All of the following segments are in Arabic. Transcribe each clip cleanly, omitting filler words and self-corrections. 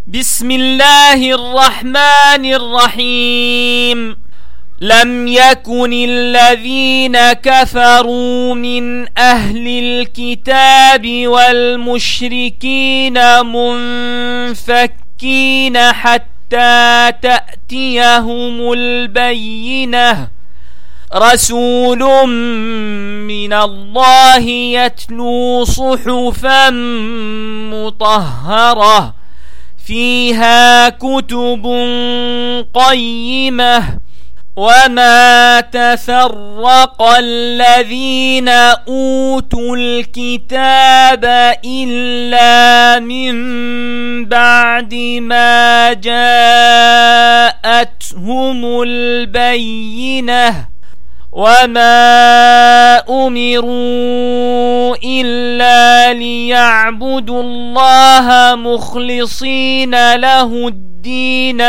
بسم الله الرحمن الرحيم. لم يكن الذين كفروا من أهل الكتاب والمشركين منفكين حتى تأتيهم البينة. رسول من الله يتلو صحفا مطهرة فيها كتب قيمة. وما تفرق الذين أوتوا الكتاب إلا من بعد ما جاءتهم البينة. وما أمروا إلا ليعبدوا الله مخلصين له الدين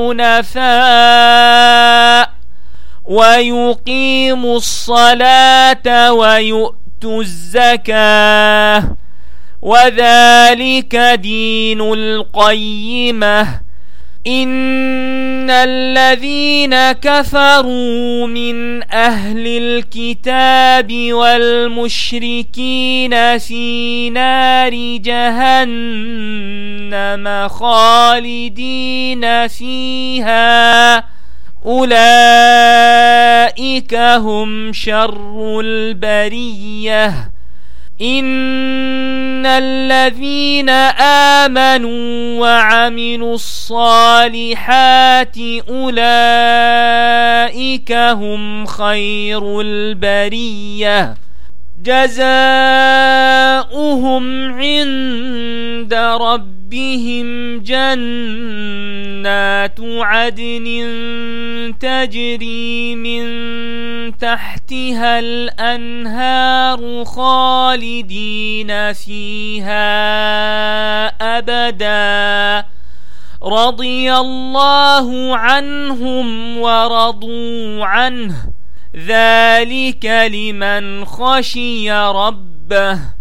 حنفاء ويقيموا الصلاة ويؤتوا الزكاة وذلك دين القيمة. إن الذين كفروا من أهل الكتاب والمشركين في نار جهنم خالدين فيها أولئك هم شر البرية. إن الذين آمنوا وعملوا الصالحات أولئك هم خير البرية. جزاؤهم عند ربهم جنات عدن تجري من تحتها الأنهار خالدين فيها أبدا. رضي الله عنهم ورضوا عنه ذلك لمن خشي ربه.